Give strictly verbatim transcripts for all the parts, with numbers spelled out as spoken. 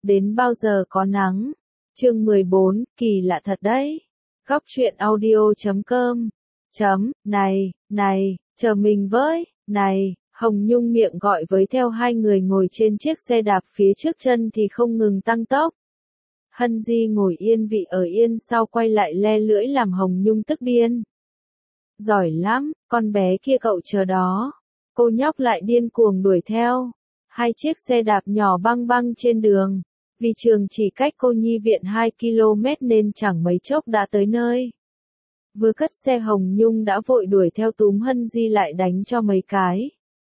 đến bao giờ có nắng. Chương mười bốn, kỳ lạ thật đấy. Góc truyện audio chấm com. Chấm, này, này, chờ mình với, này, Hồng Nhung miệng gọi với theo hai người ngồi trên chiếc xe đạp phía trước chân thì không ngừng tăng tốc. Hân Di ngồi yên vị ở yên sau quay lại le lưỡi làm Hồng Nhung tức điên. Giỏi lắm, con bé kia cậu chờ đó. Cô nhóc lại điên cuồng đuổi theo. Hai chiếc xe đạp nhỏ băng băng trên đường. Vì trường chỉ cách cô nhi viện hai ki lô mét nên chẳng mấy chốc đã tới nơi. Vừa cất xe Hồng Nhung đã vội đuổi theo túm Hân Di lại đánh cho mấy cái.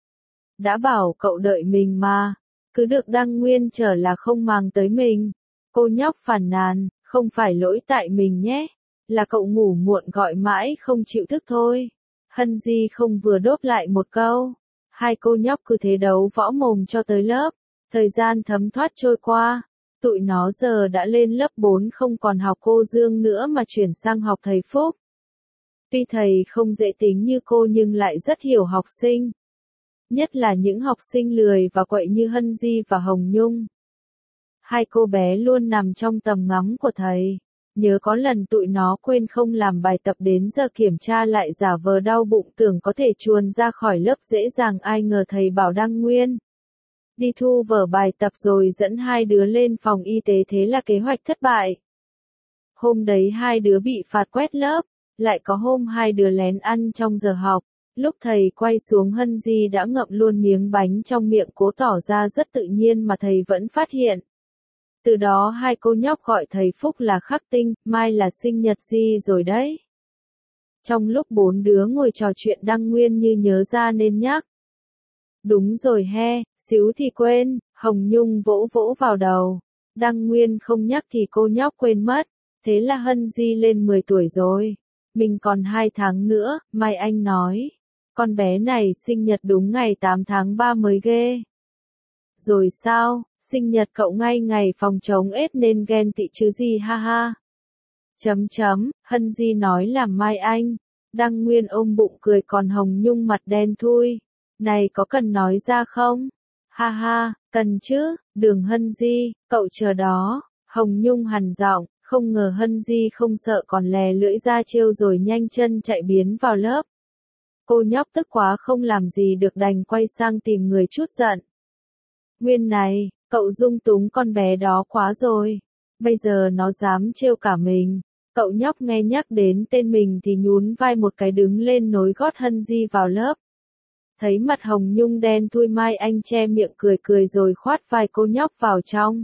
Đã bảo cậu đợi mình mà, cứ được Đăng Nguyên chở là không màng tới mình. Cô nhóc phàn nàn, không phải lỗi tại mình nhé, là cậu ngủ muộn gọi mãi không chịu thức thôi. Hân Di không vừa đốt lại một câu. Hai cô nhóc cứ thế đấu võ mồm cho tới lớp. Thời gian thấm thoát trôi qua. Tụi nó giờ đã lên lớp bốn không còn học cô Dương nữa mà chuyển sang học thầy Phúc. Tuy thầy không dễ tính như cô nhưng lại rất hiểu học sinh. Nhất là những học sinh lười và quậy như Hân Di và Hồng Nhung. Hai cô bé luôn nằm trong tầm ngắm của thầy. Nhớ có lần tụi nó quên không làm bài tập đến giờ kiểm tra lại giả vờ đau bụng tưởng có thể chuồn ra khỏi lớp dễ dàng, ai ngờ thầy bảo Đăng Nguyên đi thu vở bài tập rồi dẫn hai đứa lên phòng y tế, thế là kế hoạch thất bại. Hôm đấy hai đứa bị phạt quét lớp, lại có hôm hai đứa lén ăn trong giờ học. Lúc thầy quay xuống Hân Di đã ngậm luôn miếng bánh trong miệng cố tỏ ra rất tự nhiên mà thầy vẫn phát hiện. Từ đó hai cô nhóc gọi thầy Phúc là Khắc Tinh, mai là sinh nhật Di rồi đấy. Trong lúc bốn đứa ngồi trò chuyện Đăng Nguyên như nhớ ra nên nhắc. Đúng rồi he, xíu thì quên, Hồng Nhung vỗ vỗ vào đầu. Đăng Nguyên không nhắc thì cô nhóc quên mất, thế là Hân Di lên mười tuổi rồi. Mình còn hai tháng nữa, Mai Anh nói. Con bé này sinh nhật đúng ngày tám tháng ba mới ghê. Rồi sao, sinh nhật cậu ngay ngày phòng chống ết nên ghen tị chứ gì ha ha. Chấm chấm, Hân Di nói làm Mai Anh. Đăng Nguyên ôm bụng cười còn Hồng Nhung mặt đen thui. Này có cần nói ra không? Ha ha, cần chứ, Đường Hân Di, cậu chờ đó. Hồng Nhung hằn giọng, không ngờ Hân Di không sợ còn lè lưỡi ra trêu rồi nhanh chân chạy biến vào lớp. Cô nhóc tức quá không làm gì được đành quay sang tìm người chút giận. Nguyên này, cậu dung túng con bé đó quá rồi. Bây giờ nó dám trêu cả mình. Cậu nhóc nghe nhắc đến tên mình thì nhún vai một cái đứng lên nối gót Hân Di vào lớp. Thấy mặt Hồng Nhung đen thui, Mai Anh che miệng cười cười rồi khoát vai cô nhóc vào trong.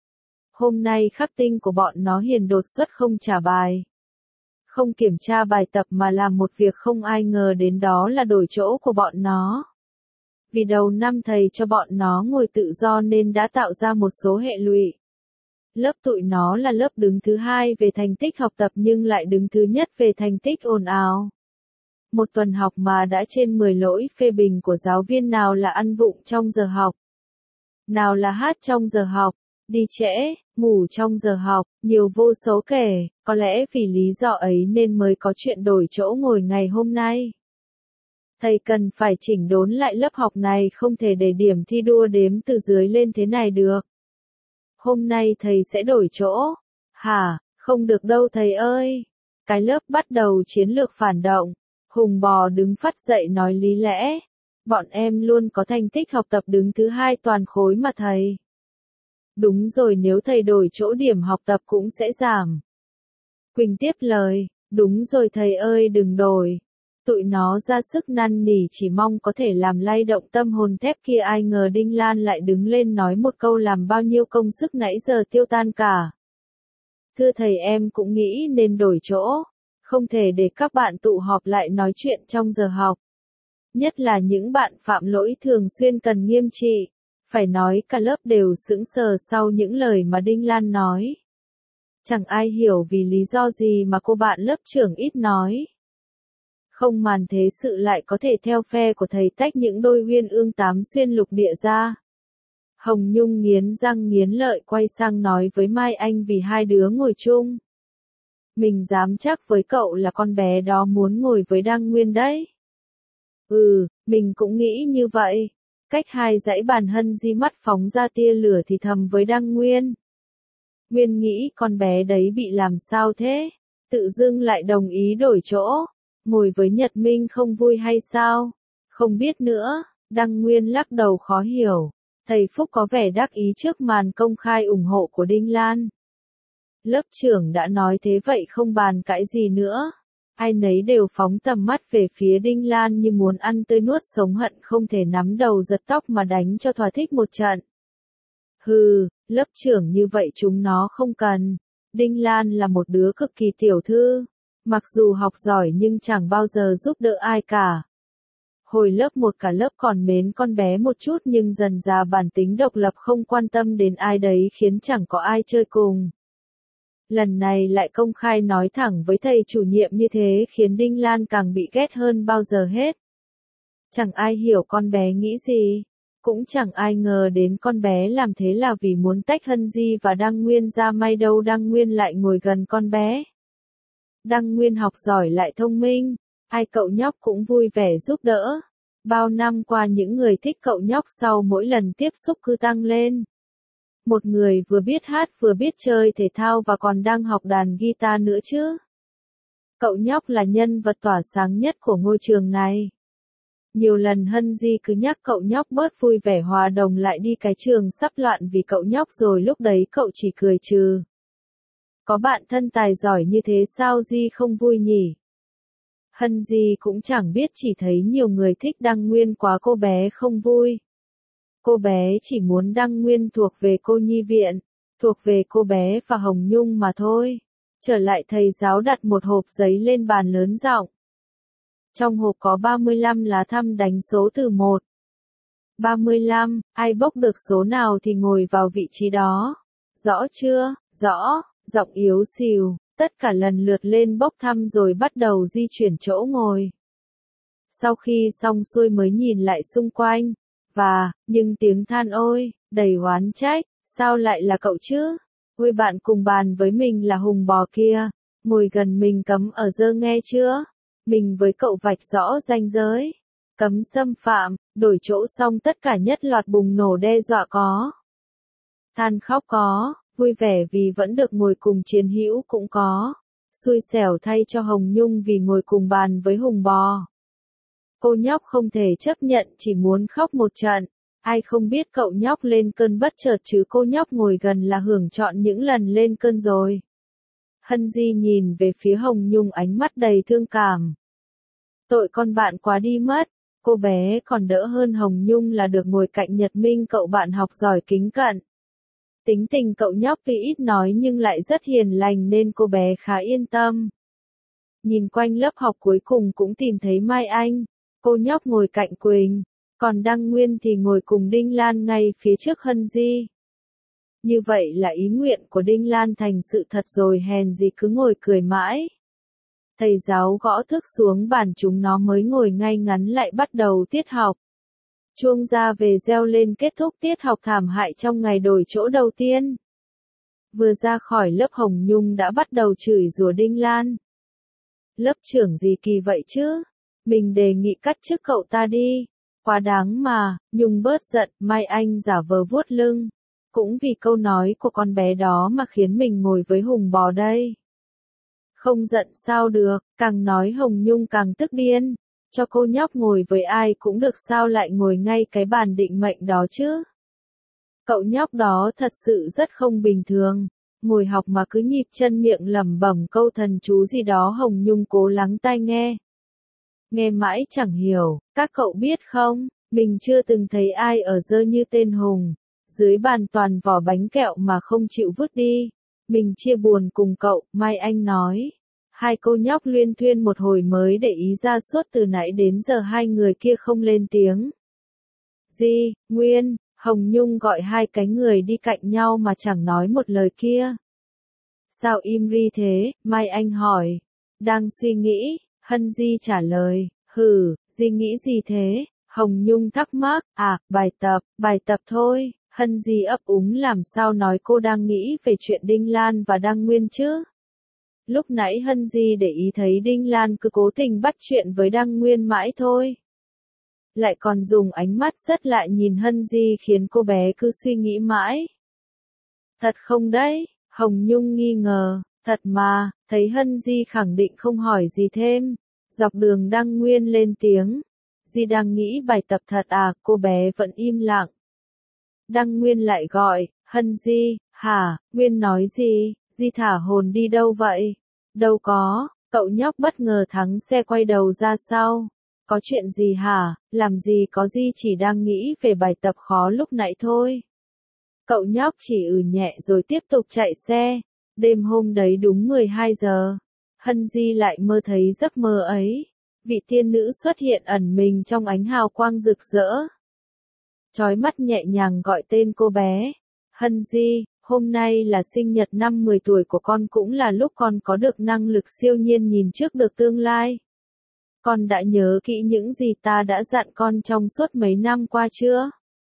Hôm nay Khắc Tinh của bọn nó hiền đột xuất không trả bài. Không kiểm tra bài tập mà làm một việc không ai ngờ đến, đó là đổi chỗ của bọn nó. Vì đầu năm thầy cho bọn nó ngồi tự do nên đã tạo ra một số hệ lụy. Lớp tụi nó là lớp đứng thứ hai về thành tích học tập nhưng lại đứng thứ nhất về thành tích ồn ào. Một tuần học mà đã trên mười lỗi phê bình của giáo viên, nào là ăn vụng trong giờ học, nào là hát trong giờ học, đi trễ, ngủ trong giờ học, nhiều vô số kể. Có lẽ vì lý do ấy nên mới có chuyện đổi chỗ ngồi ngày hôm nay. Thầy cần phải chỉnh đốn lại lớp học này, không thể để điểm thi đua đếm từ dưới lên thế này được. Hôm nay thầy sẽ đổi chỗ. Hả, không được đâu thầy ơi. Cái lớp bắt đầu chiến lược phản động. Hùng Bò đứng phắt dậy nói lý lẽ. Bọn em luôn có thành tích học tập đứng thứ hai toàn khối mà thầy. Đúng rồi, nếu thầy đổi chỗ điểm học tập cũng sẽ giảm. Quỳnh tiếp lời, đúng rồi thầy ơi đừng đổi. Tụi nó ra sức năn nỉ chỉ mong có thể làm lay động tâm hồn thép kia, ai ngờ Đinh Lan lại đứng lên nói một câu làm bao nhiêu công sức nãy giờ tiêu tan cả. Thưa thầy, em cũng nghĩ nên đổi chỗ. Không thể để các bạn tụ họp lại nói chuyện trong giờ học. Nhất là những bạn phạm lỗi thường xuyên cần nghiêm trị. Phải nói cả lớp đều sững sờ sau những lời mà Đinh Lan nói. Chẳng ai hiểu vì lý do gì mà cô bạn lớp trưởng ít nói. Không màn thế sự lại có thể theo phe của thầy tách những đôi uyên ương tám xuyên lục địa ra. Hồng Nhung nghiến răng nghiến lợi quay sang nói với Mai Anh vì hai đứa ngồi chung. Mình dám chắc với cậu là con bé đó muốn ngồi với Đăng Nguyên đấy. Ừ, mình cũng nghĩ như vậy. Cách hai dãy bàn Hân Di mắt phóng ra tia lửa thì thầm với Đăng Nguyên. Nguyên nghĩ con bé đấy bị làm sao thế? Tự dưng lại đồng ý đổi chỗ. Ngồi với Nhật Minh không vui hay sao? Không biết nữa. Đăng Nguyên lắc đầu khó hiểu. Thầy Phúc có vẻ đắc ý trước màn công khai ủng hộ của Đinh Lan. Lớp trưởng đã nói thế vậy không bàn cãi gì nữa. Ai nấy đều phóng tầm mắt về phía Đinh Lan như muốn ăn tươi nuốt sống hận không thể nắm đầu giật tóc mà đánh cho thỏa thích một trận. Hừ, lớp trưởng như vậy chúng nó không cần. Đinh Lan là một đứa cực kỳ tiểu thư. Mặc dù học giỏi nhưng chẳng bao giờ giúp đỡ ai cả. Hồi lớp một cả lớp còn mến con bé một chút nhưng dần dà bản tính độc lập không quan tâm đến ai đấy khiến chẳng có ai chơi cùng. Lần này lại công khai nói thẳng với thầy chủ nhiệm như thế khiến Đinh Lan càng bị ghét hơn bao giờ hết. Chẳng ai hiểu con bé nghĩ gì. Cũng chẳng ai ngờ đến con bé làm thế là vì muốn tách Hân Di và Đăng Nguyên ra, may đâu Đăng Nguyên lại ngồi gần con bé. Đăng Nguyên học giỏi lại thông minh, ai cậu nhóc cũng vui vẻ giúp đỡ. Bao năm qua những người thích cậu nhóc sau mỗi lần tiếp xúc cứ tăng lên. Một người vừa biết hát vừa biết chơi thể thao và còn đang học đàn guitar nữa chứ. Cậu nhóc là nhân vật tỏa sáng nhất của ngôi trường này. Nhiều lần Hân Di cứ nhắc cậu nhóc bớt vui vẻ hòa đồng lại đi, cái trường sắp loạn vì cậu nhóc rồi, lúc đấy cậu chỉ cười trừ. Có bạn thân tài giỏi như thế sao Di không vui nhỉ? Hân Di cũng chẳng biết, chỉ thấy nhiều người thích Đăng Nguyên quá cô bé không vui. Cô bé chỉ muốn Đăng Nguyên thuộc về cô nhi viện, thuộc về cô bé và Hồng Nhung mà thôi. Trở lại, thầy giáo đặt một hộp giấy lên bàn lớn giọng. Trong hộp có ba mươi lăm lá thăm đánh số từ một. ba mươi lăm, ai bốc được số nào thì ngồi vào vị trí đó. Rõ chưa? Rõ, giọng yếu xìu, tất cả lần lượt lên bốc thăm rồi bắt đầu di chuyển chỗ ngồi. Sau khi xong xuôi mới nhìn lại xung quanh, và, nhưng tiếng than ôi, đầy oán trách, sao lại là cậu chứ? Ôi, bạn cùng bàn với mình là Hùng Bò kia, ngồi gần mình cấm ở dơ nghe chưa? Mình với cậu vạch rõ ranh giới, cấm xâm phạm, đổi chỗ xong tất cả nhất loạt bùng nổ đe dọa có. Than khóc có, vui vẻ vì vẫn được ngồi cùng chiến hữu cũng có. Xui xẻo thay cho Hồng Nhung vì ngồi cùng bàn với Hùng Bò. Cô nhóc không thể chấp nhận, chỉ muốn khóc một trận. Ai không biết cậu nhóc lên cơn bất chợt chứ cô nhóc ngồi gần là hưởng trọn những lần lên cơn rồi. Hân Di nhìn về phía Hồng Nhung ánh mắt đầy thương cảm. Tội con bạn quá đi mất, cô bé còn đỡ hơn Hồng Nhung là được ngồi cạnh Nhật Minh, cậu bạn học giỏi kính cận. Tính tình cậu nhóc tuy ít nói nhưng lại rất hiền lành nên cô bé khá yên tâm. Nhìn quanh lớp học cuối cùng cũng tìm thấy Mai Anh, cô nhóc ngồi cạnh Quỳnh, còn Đăng Nguyên thì ngồi cùng Đinh Lan ngay phía trước Hân Di. Như vậy là ý nguyện của Đinh Lan thành sự thật rồi, hèn gì cứ ngồi cười mãi. Thầy giáo gõ thước xuống bàn, chúng nó mới ngồi ngay ngắn lại bắt đầu tiết học. Chuông ra về reo lên kết thúc tiết học thảm hại trong ngày đổi chỗ đầu tiên. Vừa ra khỏi lớp Hồng Nhung đã bắt đầu chửi rủa Đinh Lan. Lớp trưởng gì kỳ vậy chứ? Mình đề nghị cắt chức cậu ta đi. Quá đáng mà, Nhung bớt giận, Mai Anh giả vờ vuốt lưng. Cũng vì câu nói của con bé đó mà khiến mình ngồi với Hùng Bò đây. Không giận sao được, càng nói Hồng Nhung càng tức điên. Cho cô nhóc ngồi với ai cũng được, sao lại ngồi ngay cái bàn định mệnh đó chứ? Cậu nhóc đó thật sự rất không bình thường. Ngồi học mà cứ nhịp chân miệng lẩm bẩm câu thần chú gì đó. Hồng Nhung cố lắng tai nghe. Nghe mãi chẳng hiểu, các cậu biết không, mình chưa từng thấy ai ở dơ như tên Hùng. Dưới bàn toàn vỏ bánh kẹo mà không chịu vứt đi. Mình chia buồn cùng cậu, Mai Anh nói. Hai cô nhóc luyên thuyên một hồi mới để ý ra suốt từ nãy đến giờ hai người kia không lên tiếng. Di, Nguyên, Hồng Nhung gọi hai cái người đi cạnh nhau mà chẳng nói một lời kia. Sao im ri thế? Mai Anh hỏi. Đang suy nghĩ, Hân Di trả lời. Hừ, Di nghĩ gì thế? Hồng Nhung thắc mắc. À, bài tập, bài tập thôi. Hân Di ấp úng làm sao nói cô đang nghĩ về chuyện Đinh Lan và Đăng Nguyên chứ? Lúc nãy Hân Di để ý thấy Đinh Lan cứ cố tình bắt chuyện với Đăng Nguyên mãi thôi. lại còn dùng ánh mắt rất lạ nhìn Hân Di khiến cô bé cứ suy nghĩ mãi. Thật không đấy? Hồng Nhung nghi ngờ, thật mà, thấy Hân Di khẳng định không hỏi gì thêm. Dọc đường Đăng Nguyên lên tiếng. Di đang nghĩ bài tập thật à, cô bé vẫn im lặng. Đăng Nguyên lại gọi, Hân Di, hả, Nguyên nói gì, Di thả hồn đi đâu vậy? Đâu có, cậu nhóc bất ngờ thắng xe quay đầu ra sau. Có chuyện gì hả, làm gì có Di chỉ đang nghĩ về bài tập khó lúc nãy thôi. Cậu nhóc chỉ ừ nhẹ rồi tiếp tục chạy xe. Đêm hôm đấy đúng mười hai giờ. Hân Di lại mơ thấy giấc mơ ấy. Vị tiên nữ xuất hiện ẩn mình trong ánh hào quang rực rỡ. Chói mắt nhẹ nhàng gọi tên cô bé. Hân Di, hôm nay là sinh nhật năm mười tuổi của con, cũng là lúc con có được năng lực siêu nhiên nhìn trước được tương lai. Con đã nhớ kỹ những gì ta đã dặn con trong suốt mấy năm qua chưa?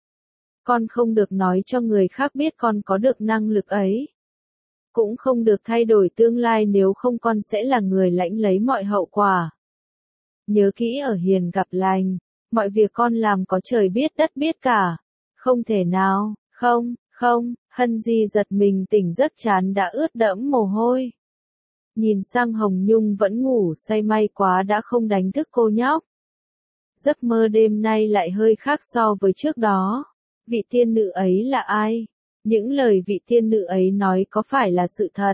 Con không được nói cho người khác biết con có được năng lực ấy. Cũng không được thay đổi tương lai, nếu không con sẽ là người lãnh lấy mọi hậu quả. Nhớ kỹ ở hiền gặp lành, mọi việc con làm có trời biết đất biết cả. Không thể nào, không, không, Hân Di giật mình tỉnh giấc, chán đã ướt đẫm mồ hôi. Nhìn sang Hồng Nhung vẫn ngủ say, may quá đã không đánh thức cô nhóc. Giấc mơ đêm nay lại hơi khác so với trước đó. Vị tiên nữ ấy là ai? Những lời vị tiên nữ ấy nói có phải là sự thật?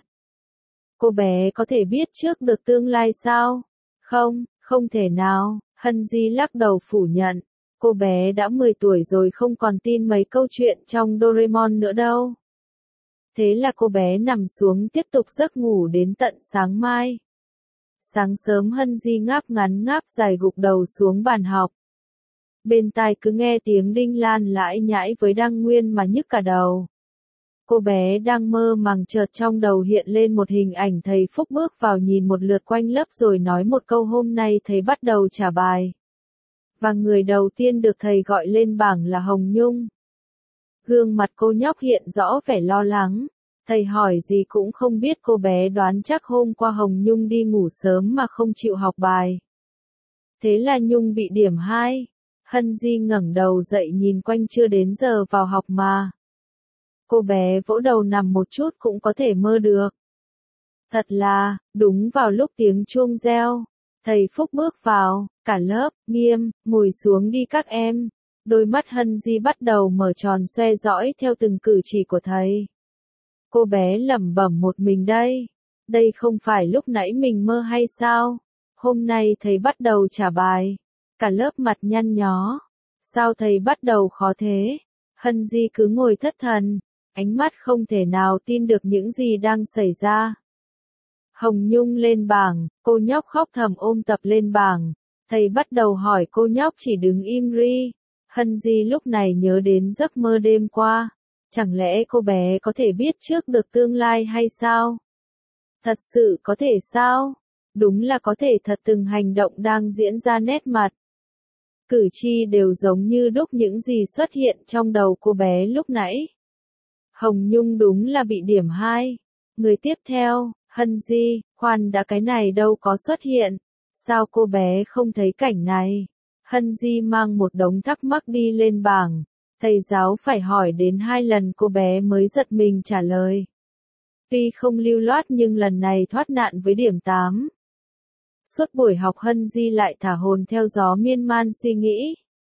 Cô bé có thể biết trước được tương lai sao? Không, không thể nào, Hân Di lắc đầu phủ nhận. Cô bé đã mười tuổi rồi, không còn tin mấy câu chuyện trong Doraemon nữa đâu. Thế là cô bé nằm xuống tiếp tục giấc ngủ đến tận sáng mai. Sáng sớm Hân Di ngáp ngắn ngáp dài gục đầu xuống bàn học. Bên tai cứ nghe tiếng Đinh Lan lãi nhãi với Đăng Nguyên mà nhức cả đầu. Cô bé đang mơ màng, chợt trong đầu hiện lên một hình ảnh thầy Phúc bước vào nhìn một lượt quanh lớp rồi nói một câu, hôm nay thầy bắt đầu trả bài. Và người đầu tiên được thầy gọi lên bảng là Hồng Nhung. Gương mặt cô nhóc hiện rõ vẻ lo lắng. Thầy hỏi gì cũng không biết, cô bé đoán chắc hôm qua Hồng Nhung đi ngủ sớm mà không chịu học bài. Thế là Nhung bị điểm hai. Hân Di ngẩng đầu dậy nhìn quanh, chưa đến giờ vào học mà. Cô bé vỗ đầu, nằm một chút cũng có thể mơ được. Thật là, đúng vào lúc tiếng chuông reo, thầy Phúc bước vào, cả lớp, nghiêm, ngồi xuống đi các em. Đôi mắt Hân Di bắt đầu mở tròn xoe dõi theo từng cử chỉ của thầy. Cô bé lẩm bẩm một mình, đây, đây không phải lúc nãy mình mơ hay sao? Hôm nay thầy bắt đầu trả bài. Cả lớp mặt nhăn nhó. Sao thầy bắt đầu khó thế? Hân Di cứ ngồi thất thần, ánh mắt không thể nào tin được những gì đang xảy ra. Hồng Nhung lên bảng, cô nhóc khóc thầm ôm tập lên bảng. Thầy bắt đầu hỏi, cô nhóc chỉ đứng im ri. Hân Di lúc này nhớ đến giấc mơ đêm qua. Chẳng lẽ cô bé có thể biết trước được tương lai hay sao? Thật sự có thể sao? Đúng là có thể thật, từng hành động đang diễn ra nét mặt. Cử chỉ đều giống như đúc những gì xuất hiện trong đầu cô bé lúc nãy. Hồng Nhung đúng là bị điểm hai. Người tiếp theo, Hân Di, khoan đã, cái này đâu có xuất hiện. Sao cô bé không thấy cảnh này? Hân Di mang một đống thắc mắc đi lên bảng. Thầy giáo phải hỏi đến hai lần cô bé mới giật mình trả lời. Tuy không lưu loát nhưng lần này thoát nạn với điểm tám. Suốt buổi học Hân Di lại thả hồn theo gió miên man suy nghĩ.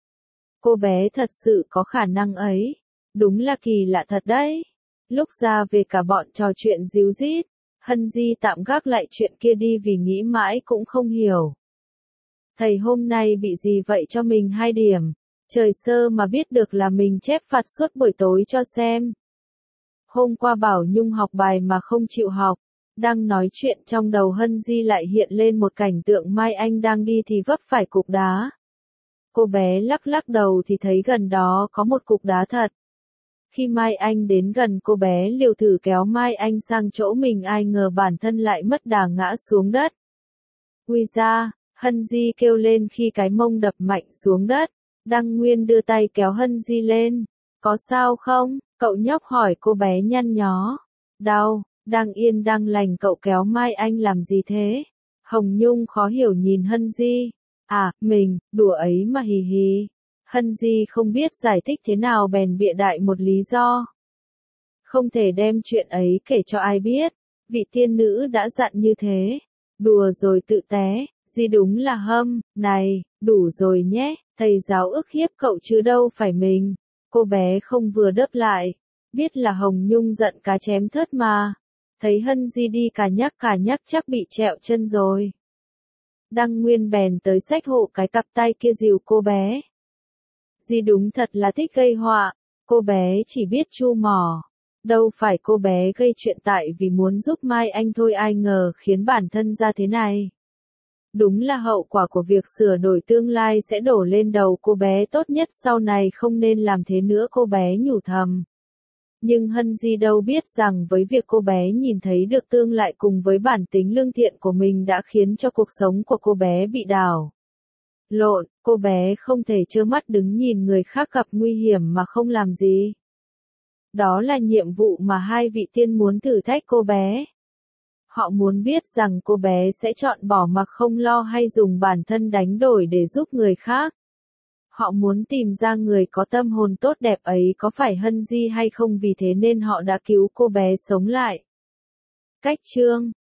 Cô bé thật sự có khả năng ấy. Đúng là kỳ lạ thật đấy. Lúc ra về cả bọn trò chuyện díu dít. Hân Di tạm gác lại chuyện kia đi vì nghĩ mãi cũng không hiểu. Thầy hôm nay bị gì vậy cho mình hai điểm. Trời sơ mà biết được là mình chép phạt suốt buổi tối cho xem. Hôm qua bảo Nhung học bài mà không chịu học. Đang nói chuyện trong đầu Hân Di lại hiện lên một cảnh tượng Mai Anh đang đi thì vấp phải cục đá. Cô bé lắc lắc đầu thì thấy gần đó có một cục đá thật. Khi Mai Anh đến gần, cô bé liều thử kéo Mai Anh sang chỗ mình, ai ngờ bản thân lại mất đà ngã xuống đất. Ui da, Hân Di kêu lên khi cái mông đập mạnh xuống đất. Đăng Nguyên đưa tay kéo Hân Di lên. Có sao không? Cậu nhóc hỏi cô bé nhăn nhó. Đau, đang yên đang lành cậu kéo Mai Anh làm gì thế? Hồng Nhung khó hiểu nhìn Hân Di. À, mình, đùa ấy mà hì hì. Hân Di không biết giải thích thế nào bèn bịa đại một lý do. Không thể đem chuyện ấy kể cho ai biết. Vị tiên nữ đã dặn như thế. Đùa rồi tự té, Di đúng là hâm, này, đủ rồi nhé, thầy giáo ức hiếp cậu chứ đâu phải mình. Cô bé không vừa đáp lại. Biết là Hồng Nhung giận cá chém thớt mà. Thấy Hân Di đi cả nhắc cả nhắc chắc bị trẹo chân rồi. Đăng Nguyên bèn tới xách hộ cái cặp tay kia dìu cô bé. Di đúng thật là thích gây họa, cô bé chỉ biết chu mỏ. Đâu phải cô bé gây chuyện tại vì muốn giúp Mai Anh thôi, ai ngờ khiến bản thân ra thế này. Đúng là hậu quả của việc sửa đổi tương lai sẽ đổ lên đầu cô bé, tốt nhất sau này không nên làm thế nữa, cô bé nhủ thầm. Nhưng Hân Di đâu biết rằng với việc cô bé nhìn thấy được tương lại cùng với bản tính lương thiện của mình đã khiến cho cuộc sống của cô bé bị đảo lộn, cô bé không thể trơ mắt đứng nhìn người khác gặp nguy hiểm mà không làm gì. Đó là nhiệm vụ mà hai vị tiên muốn thử thách cô bé. Họ muốn biết rằng cô bé sẽ chọn bỏ mặc không lo hay dùng bản thân đánh đổi để giúp người khác. Họ muốn tìm ra người có tâm hồn tốt đẹp ấy có phải Hân Di hay không, vì thế nên họ đã cứu cô bé sống lại. Cách chương